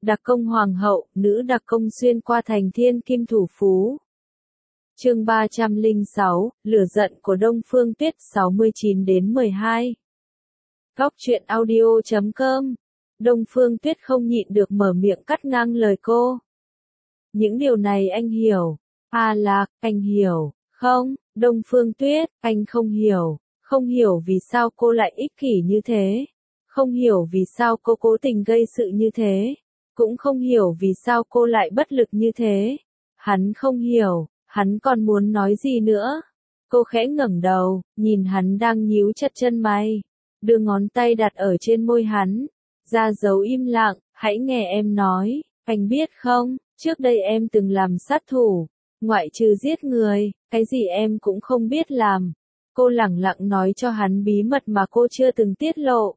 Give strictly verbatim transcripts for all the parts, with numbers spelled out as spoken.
Đặc công hoàng hậu, nữ đặc công xuyên qua thành thiên kim thủ phú. Chương ba trăm lẻ sáu, lửa giận của Đông Phương Tuyết sáu mươi chín đến mười hai. Góc truyện audio chấm com. Đông Phương Tuyết không nhịn được mở miệng cắt ngang lời cô. Những điều này anh hiểu. A Lạc, anh hiểu. Không, Đông Phương Tuyết, anh không hiểu. Không hiểu vì sao cô lại ích kỷ như thế. Không hiểu vì sao cô cố tình gây sự như thế. Cũng không hiểu vì sao cô lại bất lực như thế. Hắn không hiểu, hắn còn muốn nói gì nữa. Cô khẽ ngẩng đầu, nhìn hắn đang nhíu chặt chân mày. Đưa ngón tay đặt ở trên môi hắn. Ra dấu im lặng, hãy nghe em nói. Anh biết không, trước đây em từng làm sát thủ. Ngoại trừ giết người, cái gì em cũng không biết làm. Cô lẳng lặng nói cho hắn bí mật mà cô chưa từng tiết lộ.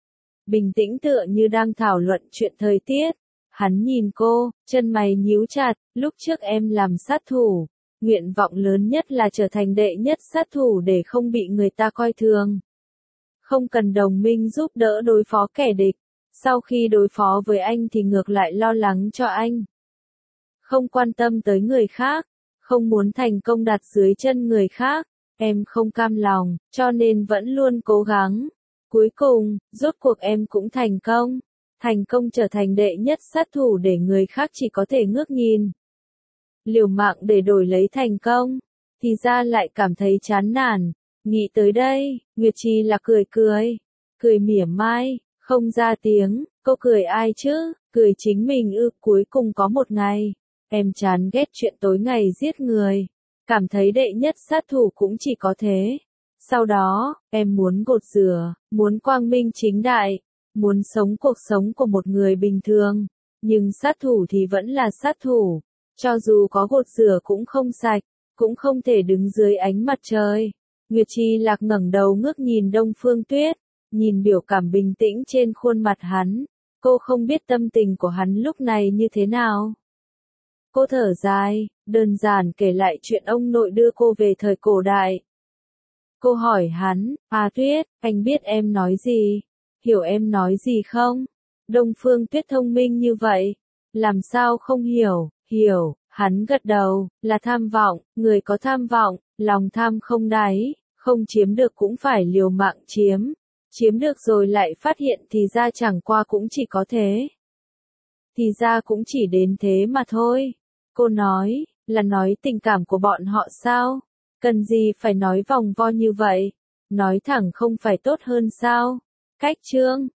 Bình tĩnh tựa như đang thảo luận chuyện thời tiết. Hắn nhìn cô, chân mày nhíu chặt, lúc trước em làm sát thủ. Nguyện vọng lớn nhất là trở thành đệ nhất sát thủ để không bị người ta coi thường. Không cần đồng minh giúp đỡ đối phó kẻ địch. Sau khi đối phó với anh thì ngược lại lo lắng cho anh. Không quan tâm tới người khác. Không muốn thành công đặt dưới chân người khác. Em không cam lòng, cho nên vẫn luôn cố gắng. Cuối cùng, rốt cuộc em cũng thành công. Thành công trở thành đệ nhất sát thủ để người khác chỉ có thể ngước nhìn. Liều mạng để đổi lấy thành công. Thì ra lại cảm thấy chán nản. Nghĩ tới đây, Nguyệt Trì là cười cười. Cười mỉa mai, không ra tiếng. Cô cười ai chứ? Cười chính mình ư. Cuối cùng có một ngày. Em chán ghét chuyện tối ngày giết người. Cảm thấy đệ nhất sát thủ cũng chỉ có thế. Sau đó, em muốn gột rửa, muốn quang minh chính đại, muốn sống cuộc sống của một người bình thường. Nhưng sát thủ thì vẫn là sát thủ. Cho dù có gột rửa cũng không sạch, cũng không thể đứng dưới ánh mặt trời. Nguyệt Trì Lạc ngẩng đầu ngước nhìn Đông Phương Tuyết, nhìn biểu cảm bình tĩnh trên khuôn mặt hắn. Cô không biết tâm tình của hắn lúc này như thế nào. Cô thở dài, đơn giản kể lại chuyện ông nội đưa cô về thời cổ đại. Cô hỏi hắn, à Tuyết, anh biết em nói gì? Hiểu em nói gì không? Đông Phương Tuyết thông minh như vậy. Làm sao không hiểu? Hiểu, hắn gật đầu, là tham vọng, người có tham vọng, lòng tham không đáy, không chiếm được cũng phải liều mạng chiếm. Chiếm được rồi lại phát hiện thì ra chẳng qua cũng chỉ có thế. Thì ra cũng chỉ đến thế mà thôi. Cô nói, là nói tình cảm của bọn họ sao? Cần gì phải nói vòng vo như vậy? Nói thẳng không phải tốt hơn sao? Cách chương